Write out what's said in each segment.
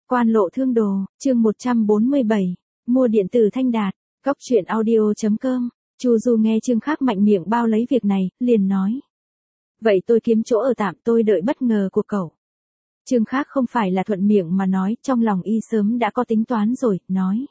Quan lộ thương đồ, chương 147, mua điện tử Thanh Đạt, Góc truyện audio.com. Chu Du nghe Trương Khắc mạnh miệng bao lấy việc này, liền nói. Vậy tôi kiếm chỗ ở tạm, tôi đợi bất ngờ của cậu. Trương Khắc không phải là thuận miệng mà nói, trong lòng y sớm đã có tính toán rồi, nói.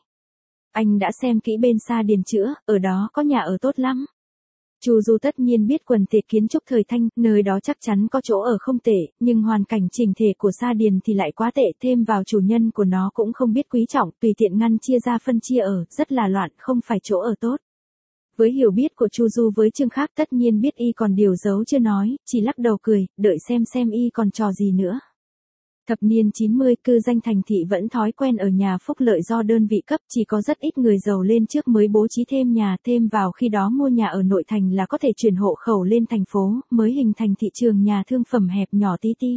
Anh đã xem kỹ bên Sa Điền Chữa, ở đó có nhà ở tốt lắm. Chu Du tất nhiên biết quần thể kiến trúc thời Thanh, nơi đó chắc chắn có chỗ ở không tệ, nhưng hoàn cảnh chỉnh thể của Sa Điền thì lại quá tệ, thêm vào chủ nhân của nó cũng không biết quý trọng, tùy tiện ngăn chia ra phân chia ở, rất là loạn, không phải chỗ ở tốt. Với hiểu biết của Chu Du với Trương Khắc tất nhiên biết y còn điều giấu chưa nói, chỉ lắc đầu cười, đợi xem y còn trò gì nữa. Thập niên 90, cư danh thành thị vẫn thói quen ở nhà phúc lợi do đơn vị cấp, chỉ có rất ít người giàu lên trước mới bố trí thêm nhà, thêm vào khi đó mua nhà ở nội thành là có thể chuyển hộ khẩu lên thành phố, mới hình thành thị trường nhà thương phẩm hẹp nhỏ tí ti.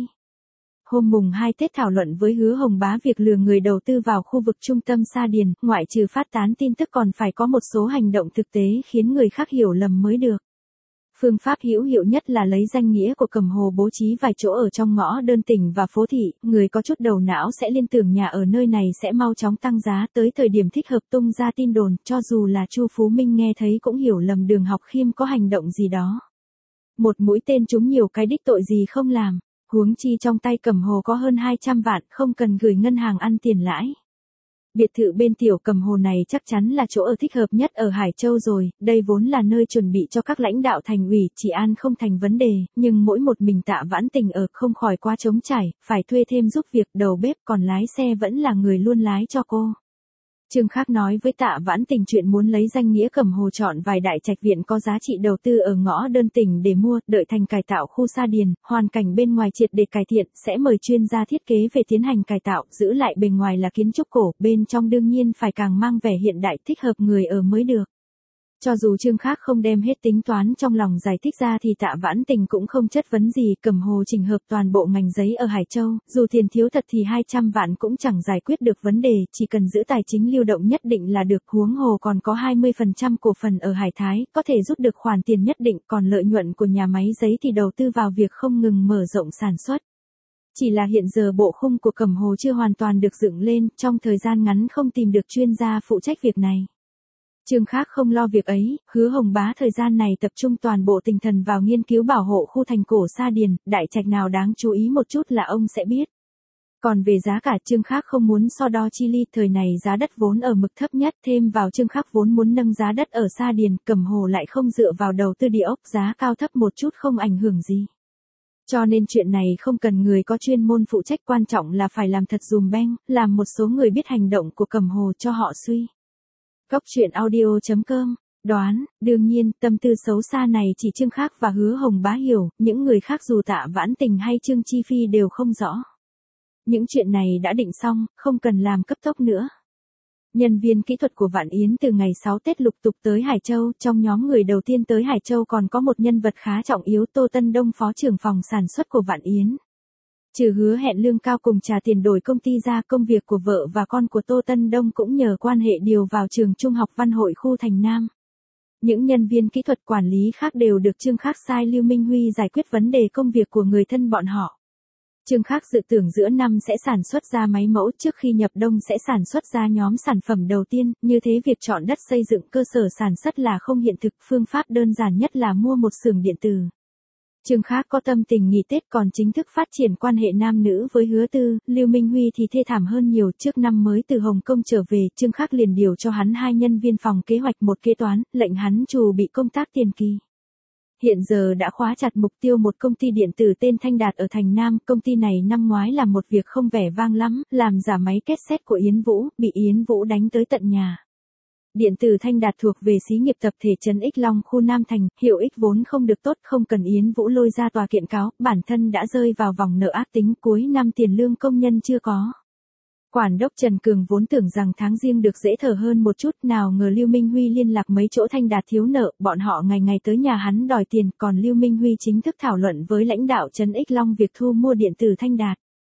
Hôm mùng 2 Tết thảo luận với Hứa Hồng Bá việc lừa người đầu tư vào khu vực trung tâm Sa Điền, ngoại trừ phát tán tin tức còn phải có một số hành động thực tế khiến người khác hiểu lầm mới được. Phương pháp hữu hiệu nhất là lấy danh nghĩa của Cẩm Hồ bố trí vài chỗ ở trong ngõ đơn tỉnh và phố thị, người có chút đầu não sẽ liên tưởng nhà ở nơi này sẽ mau chóng tăng giá, tới thời điểm thích hợp tung ra tin đồn, cho dù là Chu Phú Minh nghe thấy cũng hiểu lầm Đường Học Khiêm có hành động gì đó. Một mũi tên trúng nhiều cái đích tội gì không làm, huống chi trong tay Cẩm Hồ có hơn 200 vạn, không cần gửi ngân hàng ăn tiền lãi. Biệt thự bên Tiểu Cẩm Hồ này chắc chắn là chỗ ở thích hợp nhất ở Hải Châu rồi, đây vốn là nơi chuẩn bị cho các lãnh đạo thành ủy, trị an không thành vấn đề, nhưng mỗi một mình Tạ Vãn Tình ở không khỏi quá trống trải, phải thuê thêm giúp việc đầu bếp, còn lái xe vẫn là người luôn lái cho cô. Trương Khắc nói với Tạ Vãn Tình chuyện muốn lấy danh nghĩa Cẩm Hồ chọn vài đại trạch viện có giá trị đầu tư ở ngõ đơn tỉnh để mua, đợi thành cải tạo khu Sa Điền, hoàn cảnh bên ngoài triệt để cải thiện, sẽ mời chuyên gia thiết kế về tiến hành cải tạo, giữ lại bề ngoài là kiến trúc cổ, bên trong đương nhiên phải càng mang vẻ hiện đại thích hợp người ở mới được. Cho dù Trương Khắc không đem hết tính toán trong lòng giải thích ra thì Tạ Vãn Tình cũng không chất vấn gì, Cẩm Hồ chỉnh hợp toàn bộ ngành giấy ở Hải Châu, dù tiền thiếu thật thì 200 vạn cũng chẳng giải quyết được vấn đề, chỉ cần giữ tài chính lưu động nhất định là được, huống hồ còn có 20% cổ phần ở Hải Thái, có thể rút được khoản tiền nhất định, còn lợi nhuận của nhà máy giấy thì đầu tư vào việc không ngừng mở rộng sản xuất. Chỉ là hiện giờ bộ khung của Cẩm Hồ chưa hoàn toàn được dựng lên, trong thời gian ngắn không tìm được chuyên gia phụ trách việc này. Trương Khắc không lo việc ấy, Hứa Hồng Bá thời gian này tập trung toàn bộ tinh thần vào nghiên cứu bảo hộ khu thành cổ Sa Điền, đại trạch nào đáng chú ý một chút là ông sẽ biết. Còn về giá cả, Trương Khắc không muốn so đo chi ly, thời này giá đất vốn ở mực thấp nhất, thêm vào Trương Khắc vốn muốn nâng giá đất ở Sa Điền, Cẩm Hồ lại không dựa vào đầu tư địa ốc, giá cao thấp một chút không ảnh hưởng gì. Cho nên chuyện này không cần người có chuyên môn phụ trách, quan trọng là phải làm thật dùm beng, làm một số người biết hành động của Cẩm Hồ cho họ suy. Góc truyện audio.com, đoán, đương nhiên, tâm tư xấu xa này chỉ Trương Khắc và Hứa Hồng Bá hiểu, những người khác dù Tạ Vãn Tình hay Trương Chi Phi đều không rõ. Những chuyện này đã định xong, không cần làm cấp tốc nữa. Nhân viên kỹ thuật của Vạn Yến từ ngày 6 Tết lục tục tới Hải Châu, trong nhóm người đầu tiên tới Hải Châu còn có một nhân vật khá trọng yếu, Tô Tân Đông, phó trưởng phòng sản xuất của Vạn Yến. Trừ hứa hẹn lương cao cùng trả tiền đổi công ty ra, công việc của vợ và con của Tô Tân Đông cũng nhờ quan hệ điều vào trường trung học Văn Hội khu Thành Nam. Những nhân viên kỹ thuật quản lý khác đều được Trương Khắc sai Lưu Minh Huy giải quyết vấn đề công việc của người thân bọn họ. Trương Khắc dự tưởng giữa năm sẽ sản xuất ra máy mẫu, trước khi nhập đông sẽ sản xuất ra nhóm sản phẩm đầu tiên, như thế việc chọn đất xây dựng cơ sở sản xuất là không hiện thực, phương pháp đơn giản nhất là mua một xưởng điện tử. Trương Khắc có tâm tình nghỉ Tết, còn chính thức phát triển quan hệ nam nữ với Hứa Tư, Lưu Minh Huy thì thê thảm hơn nhiều, trước năm mới từ Hồng Kông trở về, Trương Khắc liền điều cho hắn 2 nhân viên phòng kế hoạch, một kế toán, lệnh hắn chuẩn bị công tác tiền kỳ. Hiện giờ đã khóa chặt mục tiêu một công ty điện tử tên Thanh Đạt ở Thành Nam, công ty này năm ngoái làm một việc không vẻ vang lắm, làm giả máy cassette của Yến Vũ, bị Yến Vũ đánh tới tận nhà. Điện tử Thanh Đạt thuộc về xí nghiệp tập thể Trấn Ích Long khu Nam Thành, hiệu ích vốn không được tốt, không cần Yến Vũ lôi ra tòa kiện cáo, bản thân đã rơi vào vòng nợ ác tính, cuối năm tiền lương công nhân chưa có. Quản đốc Trần Cường vốn tưởng rằng tháng riêng được dễ thở hơn một chút, nào ngờ Lưu Minh Huy liên lạc mấy chỗ Thanh Đạt thiếu nợ, bọn họ ngày ngày tới nhà hắn đòi tiền, còn Lưu Minh Huy chính thức thảo luận với lãnh đạo Trấn Ích Long việc thu mua điện tử Thanh Đạt.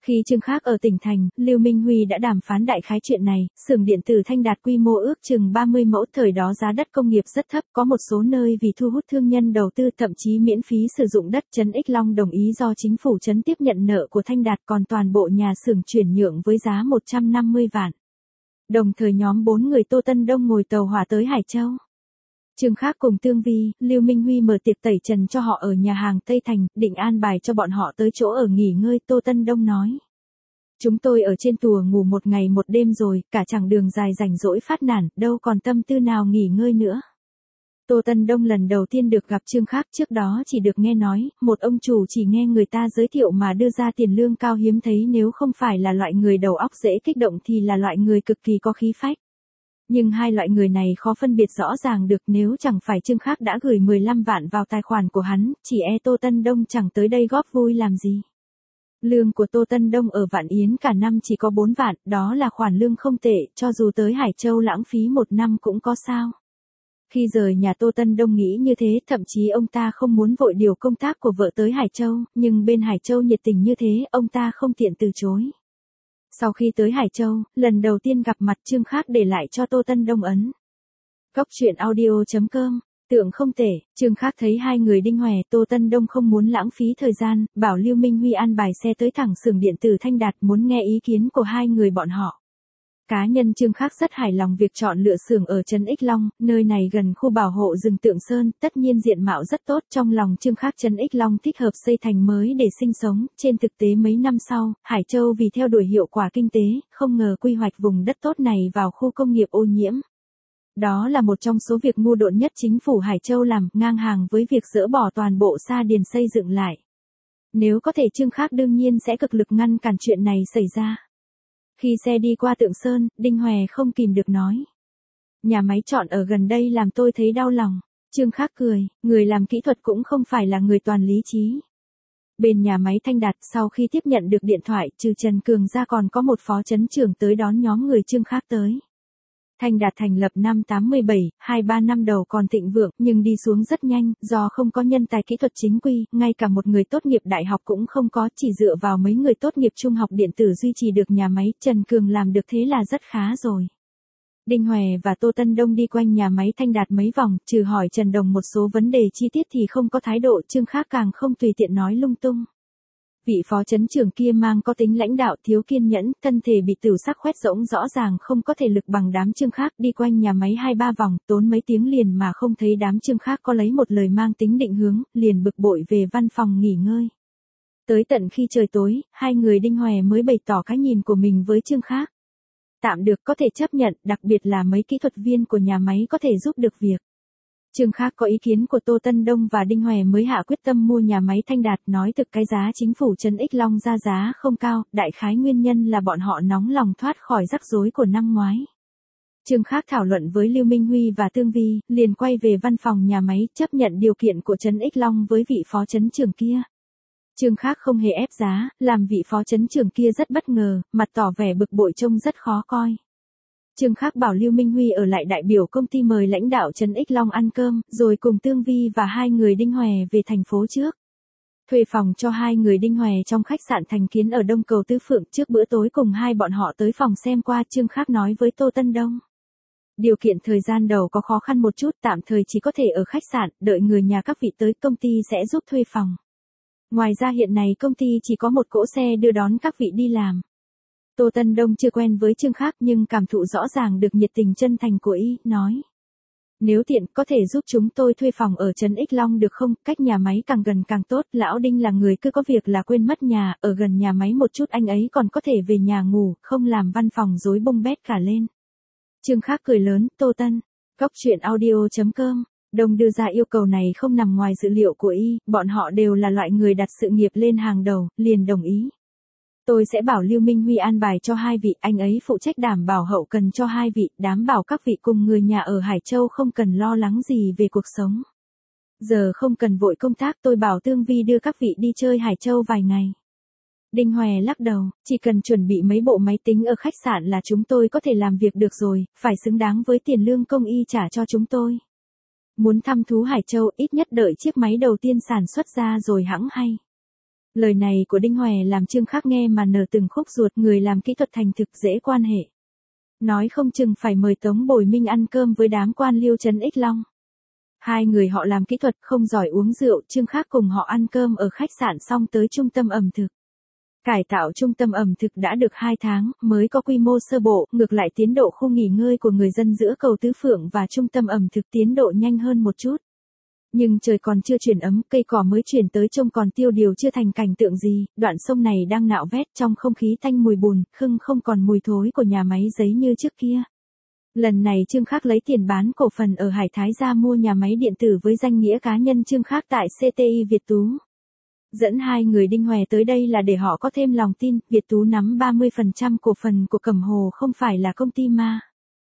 Khi Trương Khác ở tỉnh thành, Lưu Minh Huy đã đàm phán đại khái chuyện này, xưởng điện tử Thanh Đạt quy mô ước chừng 30 mẫu, thời đó giá đất công nghiệp rất thấp, có một số nơi vì thu hút thương nhân đầu tư thậm chí miễn phí sử dụng đất. Trấn Ích Long đồng ý do chính phủ trấn tiếp nhận nợ của Thanh Đạt, còn toàn bộ nhà xưởng chuyển nhượng với giá 150 vạn. Đồng thời nhóm 4 người Tô Tân Đông ngồi tàu hỏa tới Hải Châu. Trương Khác cùng Tương Vi, Lưu Minh Huy mở tiệc tẩy trần cho họ ở nhà hàng Tây Thành, định an bài cho bọn họ tới chỗ ở nghỉ ngơi. Tô Tân Đông nói: chúng tôi ở trên tùa ngủ một ngày một đêm rồi, cả chặng đường dài rảnh rỗi phát nản, đâu còn tâm tư nào nghỉ ngơi nữa. Tô Tân Đông lần đầu tiên được gặp Trương Khác, trước đó chỉ được nghe nói, một ông chủ chỉ nghe người ta giới thiệu mà đưa ra tiền lương cao hiếm thấy, nếu không phải là loại người đầu óc dễ kích động thì là loại người cực kỳ có khí phách. Nhưng hai loại người này khó phân biệt rõ ràng được, nếu chẳng phải Trương Khác đã gửi 15 vạn vào tài khoản của hắn, chỉ Tô Tân Đông chẳng tới đây góp vui làm gì. Lương của Tô Tân Đông ở Vạn Yến cả năm chỉ có 4 vạn, đó là khoản lương không tệ, cho dù tới Hải Châu lãng phí một năm cũng có sao. Khi rời nhà Tô Tân Đông nghĩ như thế, thậm chí ông ta không muốn vội điều công tác của vợ tới Hải Châu, nhưng bên Hải Châu nhiệt tình như thế, ông ta không tiện từ chối. Sau khi tới Hải Châu, lần đầu tiên gặp mặt, Trương Khác để lại cho Tô Tân Đông ấn. Cóc truyện audio.com, tượng không tệ. Trương Khác thấy hai người đinh hòe, Tô Tân Đông không muốn lãng phí thời gian, bảo Lưu Minh Huy an bài xe tới thẳng xưởng điện tử Thanh Đạt, muốn nghe ý kiến của hai người bọn họ. Cá nhân Trương Khác rất hài lòng việc chọn lựa xưởng ở Trấn Ích Long, nơi này gần khu bảo hộ rừng Tượng Sơn, tất nhiên diện mạo rất tốt. Trong lòng Trương Khác, Trấn Ích Long thích hợp xây thành mới để sinh sống. Trên thực tế mấy năm sau, Hải Châu vì theo đuổi hiệu quả kinh tế, không ngờ quy hoạch vùng đất tốt này vào khu công nghiệp ô nhiễm. Đó là một trong số việc ngu độn nhất chính phủ Hải Châu làm, ngang hàng với việc dỡ bỏ toàn bộ sa điền xây dựng lại. Nếu có thể, Trương Khác đương nhiên sẽ cực lực ngăn cản chuyện này xảy ra. Khi xe đi qua Tượng Sơn, Đinh Hòe không kìm được nói: nhà máy chọn ở gần đây làm tôi thấy đau lòng. Trương Khác cười, người làm kỹ thuật cũng không phải là người toàn lý trí. Bên nhà máy Thanh Đạt, sau khi tiếp nhận được điện thoại, trừ Trần Cường ra còn có một phó trấn trưởng tới đón nhóm người Trương Khác tới. Thanh Đạt thành lập năm 87, 2-3 năm đầu còn thịnh vượng, nhưng đi xuống rất nhanh, do không có nhân tài kỹ thuật chính quy, ngay cả một người tốt nghiệp đại học cũng không có, chỉ dựa vào mấy người tốt nghiệp trung học điện tử duy trì được nhà máy. Trần Cường làm được thế là rất khá rồi. Đinh Hòe và Tô Tân Đông đi quanh nhà máy Thanh Đạt mấy vòng, trừ hỏi Trần Đồng một số vấn đề chi tiết thì không có thái độ. Trương Khác càng không tùy tiện nói lung tung. Vị phó trấn trưởng kia mang có tính lãnh đạo, thiếu kiên nhẫn, thân thể bị tửu sắc khoét rỗng, rõ ràng không có thể lực bằng đám Trương Khác. Đi quanh nhà máy 2-3 vòng, tốn mấy tiếng liền mà không thấy đám Trương Khác có lấy một lời mang tính định hướng, liền bực bội về văn phòng nghỉ ngơi. Tới tận khi trời tối, hai người Đinh Hòe mới bày tỏ cái nhìn của mình với Trương Khác. Tạm được, có thể chấp nhận, đặc biệt là mấy kỹ thuật viên của nhà máy có thể giúp được việc. Trương Khác có ý kiến của Tô Tân Đông và Đinh Hòe mới hạ quyết tâm mua nhà máy Thanh Đạt. Nói thực cái giá chính phủ Trấn Ích Long ra giá không cao, đại khái nguyên nhân là bọn họ nóng lòng thoát khỏi rắc rối của năm ngoái. Trương Khác thảo luận với Lưu Minh Huy và Tương Vi, liền quay về văn phòng nhà máy, chấp nhận điều kiện của Trấn Ích Long với vị phó trấn trưởng kia. Trương Khác không hề ép giá, làm vị phó trấn trưởng kia rất bất ngờ, mặt tỏ vẻ bực bội trông rất khó coi. Trương Khác bảo Lưu Minh Huy ở lại đại biểu công ty mời lãnh đạo Trấn Ích Long ăn cơm, rồi cùng Tương Vi và hai người Đinh Hòe về thành phố trước. Thuê phòng cho hai người Đinh Hòe trong khách sạn Thành Kiến ở Đông Cầu Tứ Phượng. Trước bữa tối cùng hai bọn họ tới phòng xem qua, Trương Khác nói với Tô Tân Đông: điều kiện thời gian đầu có khó khăn một chút, tạm thời chỉ có thể ở khách sạn, đợi người nhà các vị tới công ty sẽ giúp thuê phòng. Ngoài ra hiện nay công ty chỉ có một cỗ xe đưa đón các vị đi làm. Tô Tân Đông chưa quen với Trương Khác nhưng cảm thụ rõ ràng được nhiệt tình chân thành của y, nói: nếu tiện, có thể giúp chúng tôi thuê phòng ở Trấn Ích Long được không, cách nhà máy càng gần càng tốt, lão Đinh là người cứ có việc là quên mất nhà, ở gần nhà máy một chút anh ấy còn có thể về nhà ngủ, không làm văn phòng rối bông bét cả lên. Trương Khác cười lớn, Tô Tân, cóc truyện audio.com. Đông đưa ra yêu cầu này không nằm ngoài dự liệu của y, bọn họ đều là loại người đặt sự nghiệp lên hàng đầu, liền đồng ý. Tôi sẽ bảo Lưu Minh Huy an bài cho hai vị, anh ấy phụ trách đảm bảo hậu cần cho hai vị, đảm bảo các vị cùng người nhà ở Hải Châu không cần lo lắng gì về cuộc sống. Giờ không cần vội công tác, tôi bảo Tương Vi đưa các vị đi chơi Hải Châu vài ngày. Đinh Hòe lắc đầu, chỉ cần chuẩn bị mấy bộ máy tính ở khách sạn là chúng tôi có thể làm việc được rồi, phải xứng đáng với tiền lương công y trả cho chúng tôi. Muốn thăm thú Hải Châu, ít nhất đợi chiếc máy đầu tiên sản xuất ra rồi hẵng hay. Lời này của Đinh Hòe làm Trương Khắc nghe mà nở từng khúc ruột, người làm kỹ thuật thành thực dễ quan hệ. Nói không chừng phải mời Tống Bồi Minh ăn cơm với đám quan liêu trấn Ích Long. Hai người họ làm kỹ thuật không giỏi uống rượu, Trương Khắc cùng họ ăn cơm ở khách sạn xong tới trung tâm ẩm thực. Cải tạo trung tâm ẩm thực đã được 2 tháng, mới có quy mô sơ bộ, ngược lại tiến độ khu nghỉ ngơi của người dân giữa cầu Tứ Phượng và trung tâm ẩm thực tiến độ nhanh hơn một chút. Nhưng trời còn chưa chuyển ấm, cây cỏ mới chuyển tới trông còn tiêu điều chưa thành cảnh tượng gì, đoạn sông này đang nạo vét trong không khí tanh mùi bùn, khưng không còn mùi thối của nhà máy giấy như trước kia. Lần này Trương Khắc lấy tiền bán cổ phần ở Hải Thái ra mua nhà máy điện tử với danh nghĩa cá nhân Trương Khắc tại CTI Việt Tú. Dẫn hai người Đinh Hòe tới đây là để họ có thêm lòng tin, Việt Tú nắm 30% cổ phần của Cẩm Hồ không phải là công ty ma.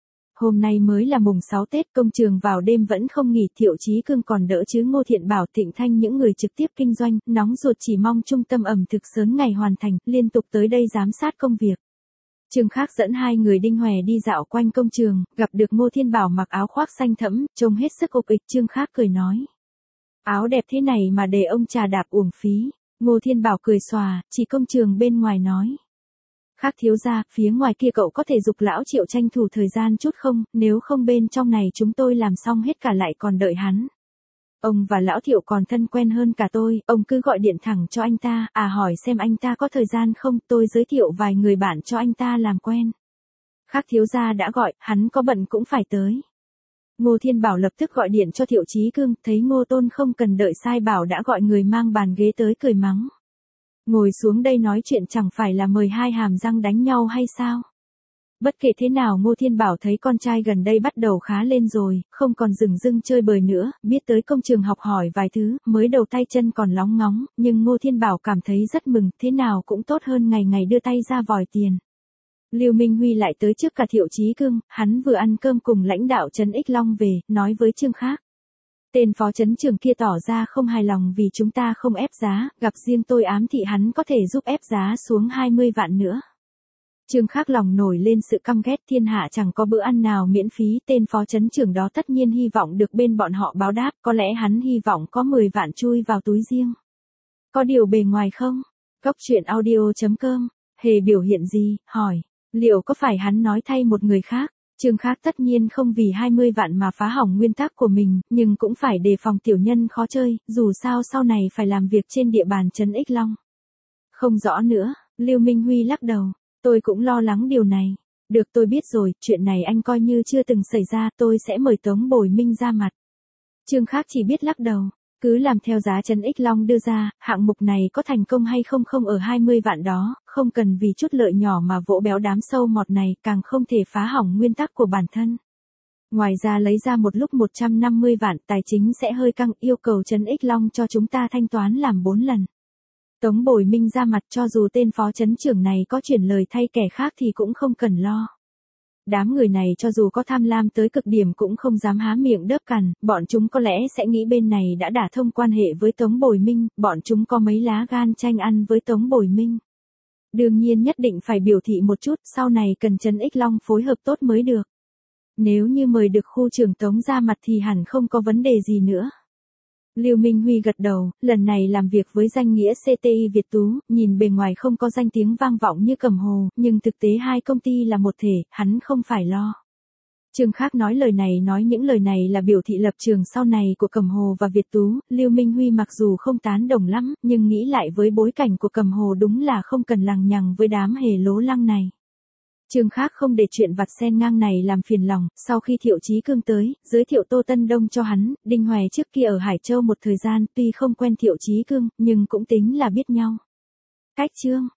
Hôm nay mới là mùng 6 Tết, công trường vào đêm vẫn không nghỉ, Thiệu Chí Cương còn đỡ chứ Ngô Thiện Bảo, Thịnh Thanh những người trực tiếp kinh doanh, nóng ruột chỉ mong trung tâm ẩm thực sớm ngày hoàn thành, liên tục tới đây giám sát công việc. Trương Khắc dẫn hai người Đinh Hòe đi dạo quanh công trường, gặp được Ngô Thiên Bảo mặc áo khoác xanh thẫm, trông hết sức ục ịch. Trương Khắc cười nói: áo đẹp thế này mà để ông trà đạp uổng phí. Ngô Thiên Bảo cười xòa, chỉ công trường bên ngoài nói: Khắc thiếu gia, phía ngoài kia cậu có thể giục lão Triệu tranh thủ thời gian chút không, nếu không bên trong này chúng tôi làm xong hết cả lại còn đợi hắn. Ông và lão Thiệu còn thân quen hơn cả tôi, ông cứ gọi điện thẳng cho anh ta, hỏi xem anh ta có thời gian không, tôi giới thiệu vài người bạn cho anh ta làm quen. Khắc thiếu gia đã gọi, hắn có bận cũng phải tới. Ngô Thiên Bảo lập tức gọi điện cho Thiệu Chí Cương, thấy Ngô Tôn không cần đợi sai bảo đã gọi người mang bàn ghế tới, cười mắng: ngồi xuống đây nói chuyện chẳng phải là mời hai hàm răng đánh nhau hay sao? Bất kể thế nào Ngô Thiên Bảo thấy con trai gần đây bắt đầu khá lên rồi, không còn dửng dưng chơi bời nữa, biết tới công trường học hỏi vài thứ, mới đầu tay chân còn lóng ngóng, nhưng Ngô Thiên Bảo cảm thấy rất mừng, thế nào cũng tốt hơn ngày ngày đưa tay ra vòi tiền. Lưu Minh Huy lại tới trước cả Thiệu Chí Cương, hắn vừa ăn cơm cùng lãnh đạo trấn Ích Long về, nói với Trương Khắc: tên phó trấn trưởng kia tỏ ra không hài lòng vì chúng ta không ép giá, gặp riêng tôi ám thị hắn có thể giúp ép giá xuống 20 vạn nữa. Trương Khắc lòng nổi lên sự căm ghét, thiên hạ chẳng có bữa ăn nào miễn phí, tên phó trấn trưởng đó tất nhiên hy vọng được bên bọn họ báo đáp, có lẽ hắn hy vọng có 10 vạn chui vào túi riêng. Có điều bề ngoài không? Cốc truyện audio.com, hề biểu hiện gì, hỏi, liệu có phải hắn nói thay một người khác? Trương Khắc tất nhiên không vì 20 vạn mà phá hỏng nguyên tắc của mình, nhưng cũng phải đề phòng tiểu nhân khó chơi, dù sao sau này phải làm việc trên địa bàn trấn Ích Long. Không rõ nữa, Lưu Minh Huy lắc đầu, tôi cũng lo lắng điều này. Được, tôi biết rồi, chuyện này anh coi như chưa từng xảy ra, tôi sẽ mời Tống Bồi Minh ra mặt. Trương Khắc chỉ biết lắc đầu, cứ làm theo giá trấn Ích Long đưa ra, hạng mục này có thành công hay không không ở 20 vạn đó, không cần vì chút lợi nhỏ mà vỗ béo đám sâu mọt này, càng không thể phá hỏng nguyên tắc của bản thân. Ngoài ra lấy ra một lúc 150 vạn, tài chính sẽ hơi căng, yêu cầu trấn Ích Long cho chúng ta thanh toán làm 4 lần. Tống Bồi Minh ra mặt, cho dù tên phó trấn trưởng này có chuyển lời thay kẻ khác thì cũng không cần lo. Đám người này cho dù có tham lam tới cực điểm cũng không dám há miệng đớp cằn, bọn chúng có lẽ sẽ nghĩ bên này đã đả thông quan hệ với Tống Bồi Minh, bọn chúng có mấy lá gan tranh ăn với Tống Bồi Minh. Đương nhiên nhất định phải biểu thị một chút, sau này cần trấn Ích Long phối hợp tốt mới được. Nếu như mời được khu trưởng Tống ra mặt thì hẳn không có vấn đề gì nữa. Lưu Minh Huy gật đầu, lần này làm việc với danh nghĩa CTI Việt Tú, nhìn bề ngoài không có danh tiếng vang vọng như Cẩm Hồ, nhưng thực tế hai công ty là một thể, hắn không phải lo. Trương Khắc nói những lời này là biểu thị lập trường sau này của Cẩm Hồ và Việt Tú, Lưu Minh Huy mặc dù không tán đồng lắm, nhưng nghĩ lại với bối cảnh của Cẩm Hồ đúng là không cần lằng nhằng với đám hề lố lăng này. Trương Khắc không để chuyện vặt sen ngang này làm phiền lòng, sau khi Thiệu Chí Cương tới, giới thiệu Tô Tân Đông cho hắn, Đinh Hòe trước kia ở Hải Châu một thời gian, tuy không quen Thiệu Chí Cương, nhưng cũng tính là biết nhau. Cách chương